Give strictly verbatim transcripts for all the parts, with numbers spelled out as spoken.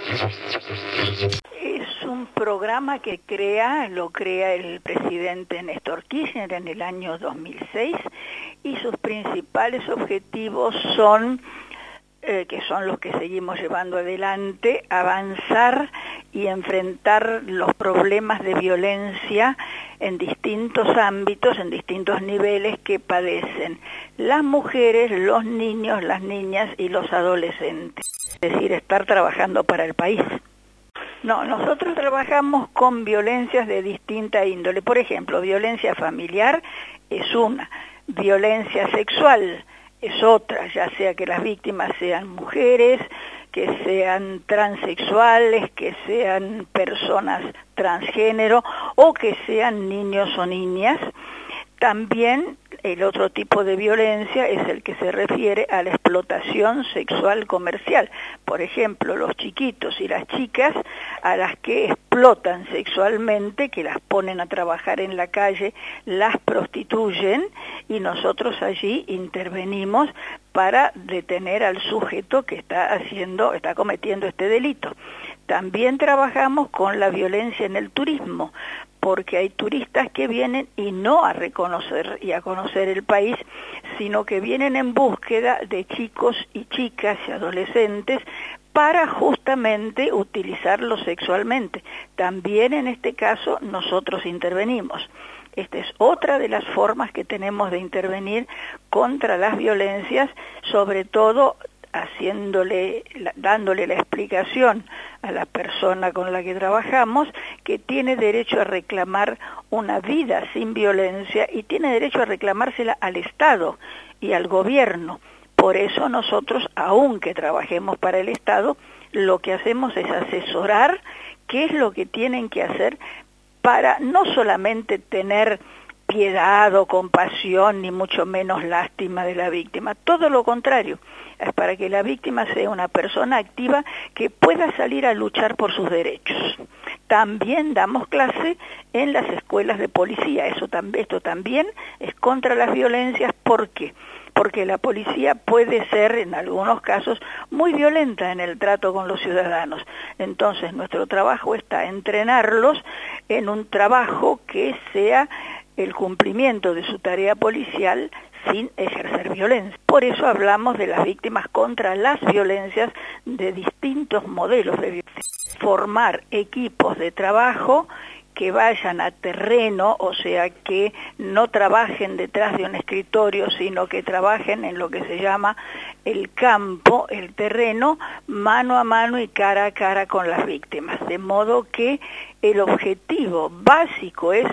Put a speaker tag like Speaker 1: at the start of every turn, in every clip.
Speaker 1: Es un programa que crea, lo crea el presidente Néstor Kirchner en el año dos mil seis y sus principales objetivos son, eh, que son los que seguimos llevando adelante, avanzar y enfrentar los problemas de violencia en distintos ámbitos, en distintos niveles que padecen las mujeres, los niños, las niñas y los adolescentes. Es decir, estar trabajando para el país. No, nosotros trabajamos con violencias de distinta índole. Por ejemplo, violencia familiar es una, violencia sexual es otra, ya sea que las víctimas sean mujeres, que sean transexuales, que sean personas transgénero o que sean niños o niñas. También el otro tipo de violencia es el que se refiere a la explotación sexual comercial. Por ejemplo, los chiquitos y las chicas a las que explotan sexualmente, que las ponen a trabajar en la calle, las prostituyen y nosotros allí intervenimos para detener al sujeto que está haciendo, está cometiendo este delito. También trabajamos con la violencia en el turismo, porque hay turistas que vienen y no a reconocer y a conocer el país, sino que vienen en búsqueda de chicos y chicas y adolescentes para justamente utilizarlos sexualmente. También en este caso nosotros intervenimos. Esta es otra de las formas que tenemos de intervenir contra las violencias, sobre todo haciéndole, dándole la explicación a la persona con la que trabajamos que tiene derecho a reclamar una vida sin violencia y tiene derecho a reclamársela al Estado y al gobierno. Por eso nosotros, aunque trabajemos para el Estado, lo que hacemos es asesorar qué es lo que tienen que hacer para no solamente tener piedad o compasión, ni mucho menos lástima de la víctima, todo lo contrario, es para que la víctima sea una persona activa que pueda salir a luchar por sus derechos. También damos clase en las escuelas de policía, eso también, esto también es contra las violencias. ¿Por qué? Porque la policía puede ser, en algunos casos, muy violenta en el trato con los ciudadanos. Entonces, nuestro trabajo está entrenarlos en un trabajo que sea el cumplimiento de su tarea policial sin ejercer violencia. Por eso hablamos de las víctimas contra las violencias de distintos modelos de violencia. Formar equipos de trabajo que vayan a terreno, o sea, que no trabajen detrás de un escritorio, sino que trabajen en lo que se llama el campo, el terreno, mano a mano y cara a cara con las víctimas. De modo que el objetivo básico es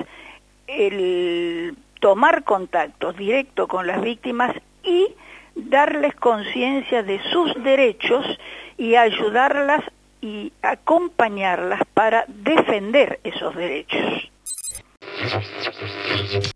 Speaker 1: el tomar contacto directo con las víctimas y darles conciencia de sus derechos y ayudarlas y acompañarlas para defender esos derechos.